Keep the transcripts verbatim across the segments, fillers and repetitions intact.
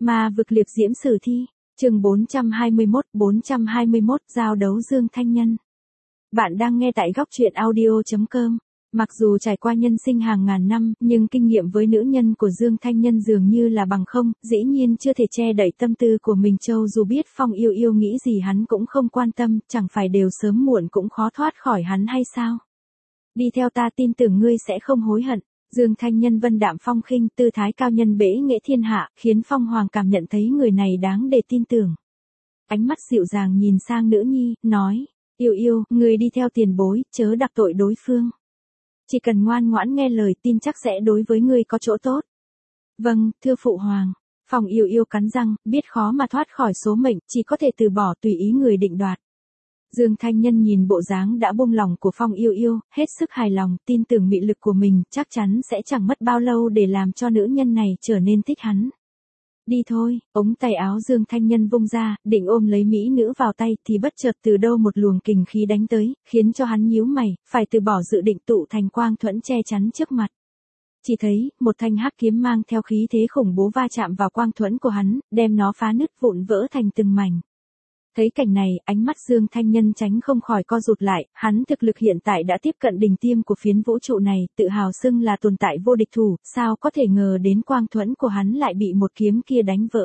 Ma vực liệp diễm sử thi, chương bốn trăm hai mươi mốt, bốn trăm hai mươi mốt giao đấu Dương Thanh Nhân. Bạn đang nghe tại góc truyện audio chấm com. Mặc dù trải qua nhân sinh hàng ngàn năm, nhưng kinh nghiệm với nữ nhân của Dương Thanh Nhân dường như là bằng không, dĩ nhiên chưa thể che đậy tâm tư của mình. Châu dù biết Phong Yêu Yêu nghĩ gì hắn cũng không quan tâm, chẳng phải đều sớm muộn cũng khó thoát khỏi hắn hay sao? Đi theo ta, tin tưởng ngươi sẽ không hối hận. Dương Thanh Nhân vân đạm phong khinh, tư thái cao nhân bể nghệ thiên hạ, khiến Phong Hoàng cảm nhận thấy người này đáng để tin tưởng. Ánh mắt dịu dàng nhìn sang nữ nhi, nói, Yêu Yêu, người đi theo tiền bối, chớ đặc tội đối phương. Chỉ cần ngoan ngoãn nghe lời, tin chắc sẽ đối với ngươi có chỗ tốt. Vâng, thưa phụ hoàng. Phong Yêu Yêu cắn răng, biết khó mà thoát khỏi số mệnh, chỉ có thể từ bỏ tùy ý người định đoạt. Dương Thanh Nhân nhìn bộ dáng đã buông lòng của Phong Yêu Yêu, hết sức hài lòng, tin tưởng mị lực của mình, chắc chắn sẽ chẳng mất bao lâu để làm cho nữ nhân này trở nên thích hắn. Đi thôi, ống tay áo Dương Thanh Nhân vung ra, định ôm lấy mỹ nữ vào tay thì bất chợt từ đâu một luồng kình khí đánh tới, khiến cho hắn nhíu mày, phải từ bỏ dự định tụ thành quang thuẫn che chắn trước mặt. Chỉ thấy, một thanh hắc kiếm mang theo khí thế khủng bố va chạm vào quang thuẫn của hắn, đem nó phá nứt vụn vỡ thành từng mảnh. Thấy cảnh này, ánh mắt Dương Thanh Nhân tránh không khỏi co rụt lại, hắn thực lực hiện tại đã tiếp cận đỉnh tiêm của phiến vũ trụ này, tự hào xưng là tồn tại vô địch thủ, sao có thể ngờ đến quang thuẫn của hắn lại bị một kiếm kia đánh vỡ.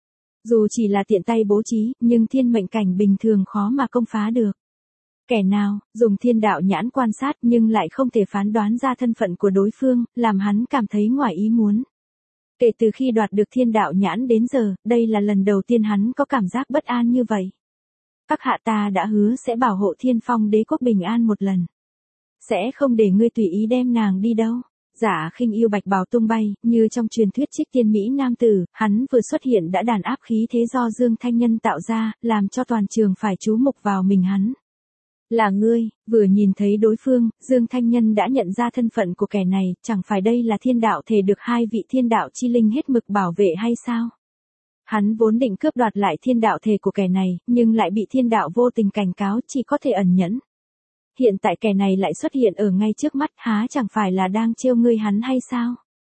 Dù chỉ là tiện tay bố trí, nhưng thiên mệnh cảnh bình thường khó mà công phá được. Kẻ nào, dùng thiên đạo nhãn quan sát nhưng lại không thể phán đoán ra thân phận của đối phương, làm hắn cảm thấy ngoài ý muốn. Kể từ khi đoạt được thiên đạo nhãn đến giờ, đây là lần đầu tiên hắn có cảm giác bất an như vậy. Các hạ ta đã hứa sẽ bảo hộ Thiên Phong đế quốc bình an một lần. Sẽ không để ngươi tùy ý đem nàng đi đâu. Giả Khinh Yêu bạch bào tung bay, như trong truyền thuyết trích tiên mỹ nam tử, hắn vừa xuất hiện đã đàn áp khí thế do Dương Thanh Nhân tạo ra, làm cho toàn trường phải chú mục vào mình hắn. Là ngươi, vừa nhìn thấy đối phương, Dương Thanh Nhân đã nhận ra thân phận của kẻ này, chẳng phải đây là thiên đạo thể được hai vị thiên đạo chi linh hết mực bảo vệ hay sao? Hắn vốn định cướp đoạt lại thiên đạo thể của kẻ này, nhưng lại bị thiên đạo vô tình cảnh cáo, chỉ có thể ẩn nhẫn. Hiện tại kẻ này lại xuất hiện ở ngay trước mắt, há chẳng phải là đang trêu ngươi hắn hay sao?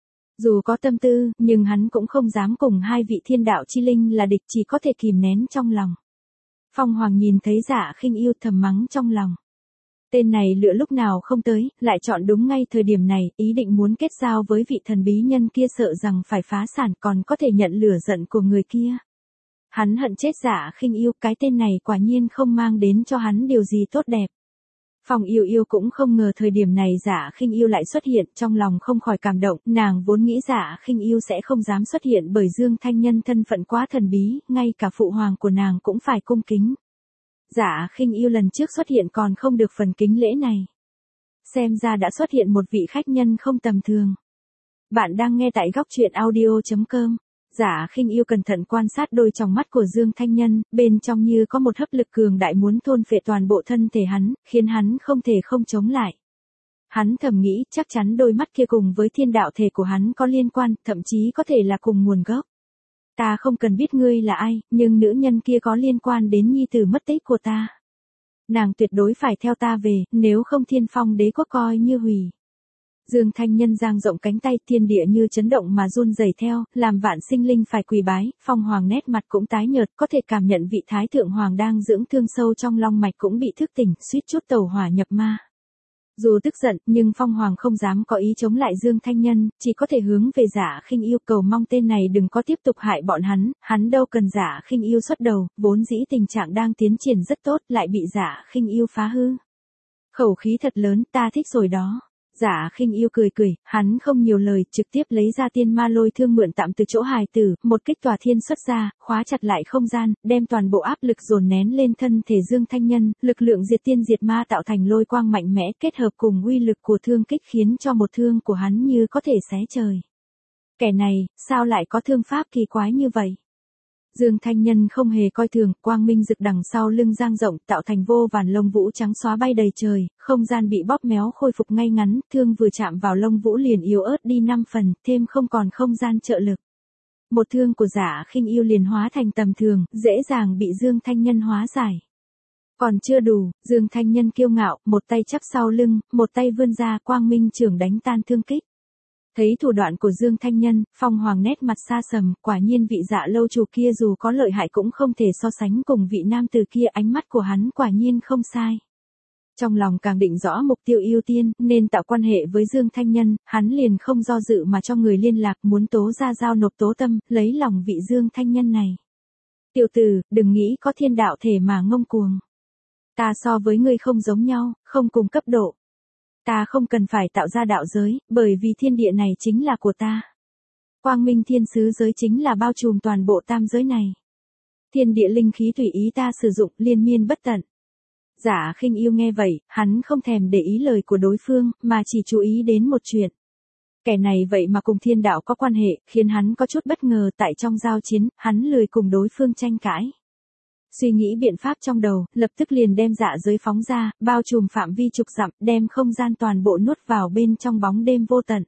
Dù có tâm tư, nhưng hắn cũng không dám cùng hai vị thiên đạo chi linh là địch, chỉ có thể kìm nén trong lòng. Phong Hoàng nhìn thấy Dạ Khinh Yêu thầm mắng trong lòng. Tên này lựa lúc nào không tới, lại chọn đúng ngay thời điểm này, ý định muốn kết giao với vị thần bí nhân kia, sợ rằng phải phá sản còn có thể nhận lửa giận của người kia. Hắn hận chết Dạ Khinh Yêu, cái tên này quả nhiên không mang đến cho hắn điều gì tốt đẹp. Phong Yêu Yêu cũng không ngờ thời điểm này Dạ Khinh Yêu lại xuất hiện, trong lòng không khỏi cảm động, nàng vốn nghĩ Dạ Khinh Yêu sẽ không dám xuất hiện bởi Dương Thanh Nhân thân phận quá thần bí, ngay cả phụ hoàng của nàng cũng phải cung kính. Dạ Khinh Yêu lần trước xuất hiện còn không được phần kính lễ này. Xem ra đã xuất hiện một vị khách nhân không tầm thường. Bạn đang nghe tại góc truyện audio chấm com. Dạ Khinh Yêu cẩn thận quan sát đôi tròng mắt của Dương Thanh Nhân, bên trong như có một hấp lực cường đại muốn thôn phệ toàn bộ thân thể hắn, khiến hắn không thể không chống lại. Hắn thầm nghĩ chắc chắn đôi mắt kia cùng với thiên đạo thể của hắn có liên quan, thậm chí có thể là cùng nguồn gốc. Ta không cần biết ngươi là ai, nhưng nữ nhân kia có liên quan đến nhi tử mất tích của ta. Nàng tuyệt đối phải theo ta về, nếu không Thiên Phong đế quốc coi như hủy. Dương Thanh Nhân dang rộng cánh tay, thiên địa như chấn động mà run rẩy theo, làm vạn sinh linh phải quỳ bái. Phong Hoàng nét mặt cũng tái nhợt, có thể cảm nhận vị Thái Thượng Hoàng đang dưỡng thương sâu trong long mạch cũng bị thức tỉnh, suýt chút tẩu hỏa nhập ma. Dù tức giận, nhưng Phong Hoàng không dám có ý chống lại Dương Thanh Nhân, chỉ có thể hướng về Dạ Khinh Yêu cầu mong tên này đừng có tiếp tục hại bọn hắn, hắn đâu cần Dạ Khinh Yêu xuất đầu, vốn dĩ tình trạng đang tiến triển rất tốt, lại bị Dạ Khinh Yêu phá hư. Khẩu khí thật lớn, ta thích rồi đó. Dạ Khinh Yêu cười cười, hắn không nhiều lời, trực tiếp lấy ra tiên ma lôi thương mượn tạm từ chỗ hài tử, một kích tòa thiên xuất ra, khóa chặt lại không gian, đem toàn bộ áp lực dồn nén lên thân thể Dương Thanh Nhân, lực lượng diệt tiên diệt ma tạo thành lôi quang mạnh mẽ kết hợp cùng uy lực của thương kích khiến cho một thương của hắn như có thể xé trời. Kẻ này, sao lại có thương pháp kỳ quái như vậy? Dương Thanh Nhân không hề coi thường, quang minh rực đằng sau lưng dang rộng, tạo thành vô vàn lông vũ trắng xóa bay đầy trời, không gian bị bóp méo khôi phục ngay ngắn, thương vừa chạm vào lông vũ liền yếu ớt đi năm phần, thêm không còn không gian trợ lực. Một thương của Dạ Khinh Yêu liền hóa thành tầm thường, dễ dàng bị Dương Thanh Nhân hóa giải. Còn chưa đủ, Dương Thanh Nhân kiêu ngạo, một tay chắp sau lưng, một tay vươn ra, quang minh chưởng đánh tan thương kích. Thấy thủ đoạn của Dương Thanh Nhân, Phong Hoàng nét mặt xa sầm, quả nhiên vị Dạ lâu chủ kia dù có lợi hại cũng không thể so sánh cùng vị nam tử kia, ánh mắt của hắn quả nhiên không sai. Trong lòng càng định rõ mục tiêu ưu tiên, nên tạo quan hệ với Dương Thanh Nhân, hắn liền không do dự mà cho người liên lạc muốn tố ra giao nộp tố tâm, lấy lòng vị Dương Thanh Nhân này. Tiểu tử, đừng nghĩ có thiên đạo thể mà ngông cuồng. Ta so với ngươi không giống nhau, không cùng cấp độ. Ta không cần phải tạo ra đạo giới, bởi vì thiên địa này chính là của ta. Quang minh thiên sứ giới chính là bao trùm toàn bộ tam giới này. Thiên địa linh khí tùy ý ta sử dụng, liên miên bất tận. Giả Khinh Yêu nghe vậy, hắn không thèm để ý lời của đối phương, mà chỉ chú ý đến một chuyện. Kẻ này vậy mà cùng thiên đạo có quan hệ, khiến hắn có chút bất ngờ. Tại trong giao chiến, hắn lười cùng đối phương tranh cãi. Suy nghĩ biện pháp trong đầu, lập tức liền đem dạ giới phóng ra, bao trùm phạm vi chục dặm, đem không gian toàn bộ nuốt vào bên trong bóng đêm vô tận.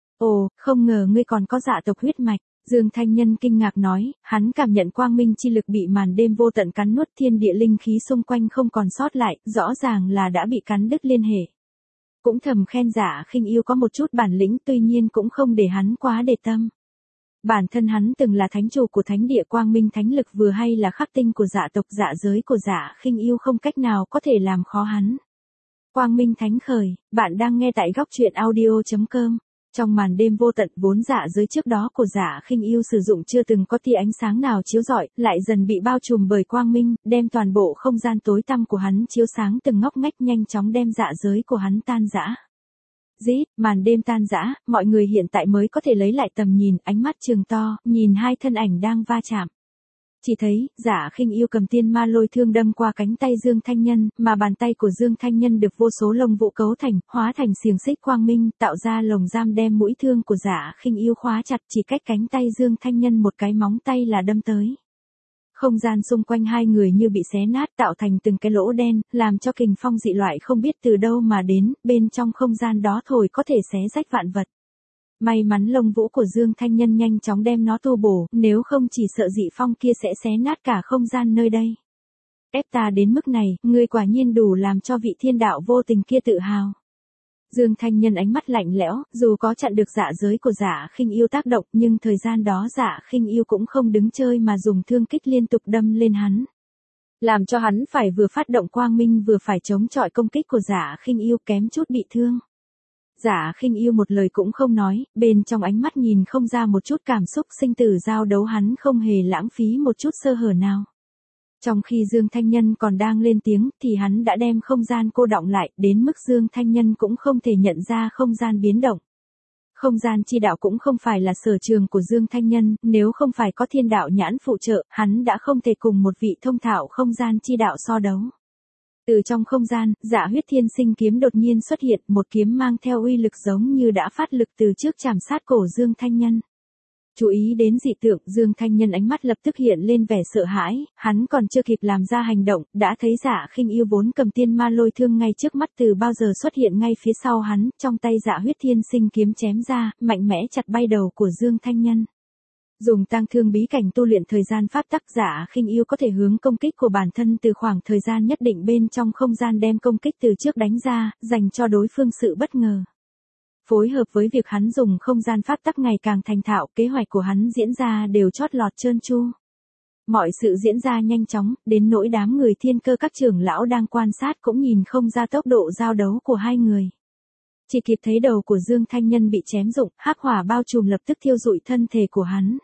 Ồ, không ngờ ngươi còn có dạ tộc huyết mạch. Dương Thanh Nhân kinh ngạc nói, hắn cảm nhận quang minh chi lực bị màn đêm vô tận cắn nuốt, thiên địa linh khí xung quanh không còn sót lại, rõ ràng là đã bị cắn đứt liên hệ. Cũng thầm khen Dạ Khinh Yêu có một chút bản lĩnh, tuy nhiên cũng không để hắn quá để tâm. Bản thân hắn từng là thánh chủ của thánh địa quang minh thánh lực vừa hay là khắc tinh của dạ tộc, dạ giới của Dạ Khinh Yêu không cách nào có thể làm khó hắn. Quang minh thánh khởi, bạn đang nghe tại góc truyện audio chấm com. Trong màn đêm vô tận, vốn dạ giới trước đó của Dạ Khinh Yêu sử dụng chưa từng có tia ánh sáng nào chiếu rọi, lại dần bị bao trùm bởi quang minh, đem toàn bộ không gian tối tăm của hắn chiếu sáng từng ngóc ngách, nhanh chóng đem dạ giới của hắn tan rã. Rít, màn đêm tan rã, mọi người hiện tại mới có thể lấy lại tầm nhìn, ánh mắt trừng to, nhìn hai thân ảnh đang va chạm. Chỉ thấy, Dạ Khinh Yêu cầm tiên ma lôi thương đâm qua cánh tay Dương Thanh Nhân, mà bàn tay của Dương Thanh Nhân được vô số lông vũ cấu thành, hóa thành xiềng xích quang minh, tạo ra lồng giam đem mũi thương của Dạ Khinh Yêu khóa chặt, chỉ cách cánh tay Dương Thanh Nhân một cái móng tay là đâm tới. Không gian xung quanh hai người như bị xé nát, tạo thành từng cái lỗ đen, làm cho kình phong dị loại không biết từ đâu mà đến, bên trong không gian đó thổi có thể xé rách vạn vật. May mắn lông vũ của Dương Thanh Nhân nhanh chóng đem nó tu bổ, nếu không chỉ sợ dị phong kia sẽ xé nát cả không gian nơi đây. Ép ta đến mức này, ngươi quả nhiên đủ làm cho vị thiên đạo vô tình kia tự hào. Dương Thanh Nhân ánh mắt lạnh lẽo, dù có chặn được dạ giới của Dạ Khinh Yêu tác động, nhưng thời gian đó Dạ Khinh Yêu cũng không đứng chơi mà dùng thương kích liên tục đâm lên hắn. Làm cho hắn phải vừa phát động quang minh vừa phải chống chọi công kích của Dạ Khinh Yêu, kém chút bị thương. Dạ Khinh Yêu một lời cũng không nói, bên trong ánh mắt nhìn không ra một chút cảm xúc, sinh tử giao đấu hắn không hề lãng phí một chút sơ hở nào. Trong khi Dương Thanh Nhân còn đang lên tiếng, thì hắn đã đem không gian cô đọng lại, đến mức Dương Thanh Nhân cũng không thể nhận ra không gian biến động. Không gian chi đạo cũng không phải là sở trường của Dương Thanh Nhân, nếu không phải có thiên đạo nhãn phụ trợ, hắn đã không thể cùng một vị thông thạo không gian chi đạo so đấu. Từ trong không gian, Dạ Huyết Thiên Sinh kiếm đột nhiên xuất hiện, một kiếm mang theo uy lực giống như đã phát lực từ trước chạm sát cổ Dương Thanh Nhân. Chú ý đến dị tượng, Dương Thanh Nhân ánh mắt lập tức hiện lên vẻ sợ hãi, hắn còn chưa kịp làm ra hành động, đã thấy Dạ Khinh Yêu vốn cầm tiên ma lôi thương ngay trước mắt từ bao giờ xuất hiện ngay phía sau hắn, trong tay Dạ Huyết Thiên Sinh kiếm chém ra, mạnh mẽ chặt bay đầu của Dương Thanh Nhân. Dùng tang thương bí cảnh tu luyện thời gian pháp tắc, Dạ Khinh Yêu có thể hướng công kích của bản thân từ khoảng thời gian nhất định bên trong không gian đem công kích từ trước đánh ra, dành cho đối phương sự bất ngờ. Phối hợp với việc hắn dùng không gian pháp tắc ngày càng thành thạo, kế hoạch của hắn diễn ra đều chót lọt trơn tru. Mọi sự diễn ra nhanh chóng, đến nỗi đám người thiên cơ các trưởng lão đang quan sát cũng nhìn không ra tốc độ giao đấu của hai người. Chỉ kịp thấy đầu của Dương Thanh Nhân bị chém rụng, hắc hỏa bao trùm lập tức thiêu rụi thân thể của hắn.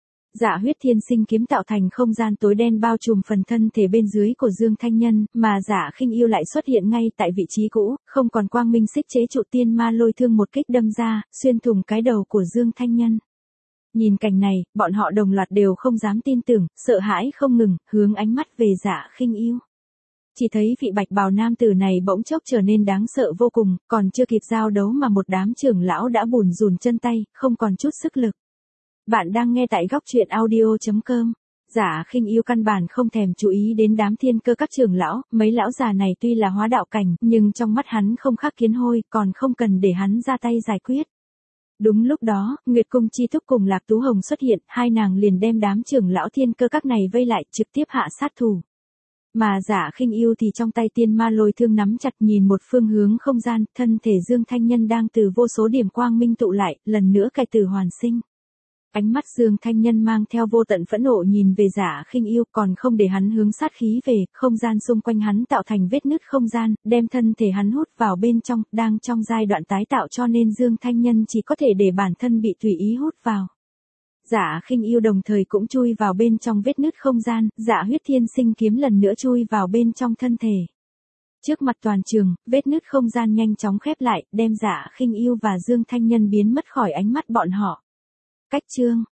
Dạ Huyết Thiên Sinh kiếm tạo thành không gian tối đen bao trùm phần thân thể bên dưới của Dương Thanh Nhân, mà Dạ Khinh Yêu lại xuất hiện ngay tại vị trí cũ, không còn quang minh xích chế trụ, tiên ma lôi thương một kích đâm ra, xuyên thủng cái đầu của Dương Thanh Nhân. Nhìn cảnh này, bọn họ đồng loạt đều không dám tin tưởng, sợ hãi không ngừng, hướng ánh mắt về Dạ Khinh Yêu. Chỉ thấy vị bạch bào nam tử này bỗng chốc trở nên đáng sợ vô cùng, còn chưa kịp giao đấu mà một đám trưởng lão đã bùn rùn chân tay, không còn chút sức lực. Bạn đang nghe tại góc truyện audio chấm com. Dạ Khinh Yêu căn bản không thèm chú ý đến đám thiên cơ các trưởng lão, mấy lão già này tuy là hóa đạo cảnh, nhưng trong mắt hắn không khác kiến hôi, còn không cần để hắn ra tay giải quyết. Đúng lúc đó, Nguyệt Cung Chi Thúc cùng Lạc Tú Hồng xuất hiện, hai nàng liền đem đám trưởng lão thiên cơ các này vây lại, trực tiếp hạ sát thủ. Mà Dạ Khinh Yêu thì trong tay tiên ma lôi thương nắm chặt nhìn một phương hướng không gian, thân thể Dương Thanh Nhân đang từ vô số điểm quang minh tụ lại, lần nữa cải tử hoàn sinh. Ánh mắt Dương Thanh Nhân mang theo vô tận phẫn nộ nhìn về Dạ Khinh Yêu, còn không để hắn hướng sát khí về, không gian xung quanh hắn tạo thành vết nứt không gian, đem thân thể hắn hút vào bên trong, đang trong giai đoạn tái tạo cho nên Dương Thanh Nhân chỉ có thể để bản thân bị tùy ý hút vào. Dạ Khinh Yêu đồng thời cũng chui vào bên trong vết nứt không gian, Dạ Huyết Thiên Sinh kiếm lần nữa chui vào bên trong thân thể. Trước mặt toàn trường, vết nứt không gian nhanh chóng khép lại, đem Dạ Khinh Yêu và Dương Thanh Nhân biến mất khỏi ánh mắt bọn họ. Cách chương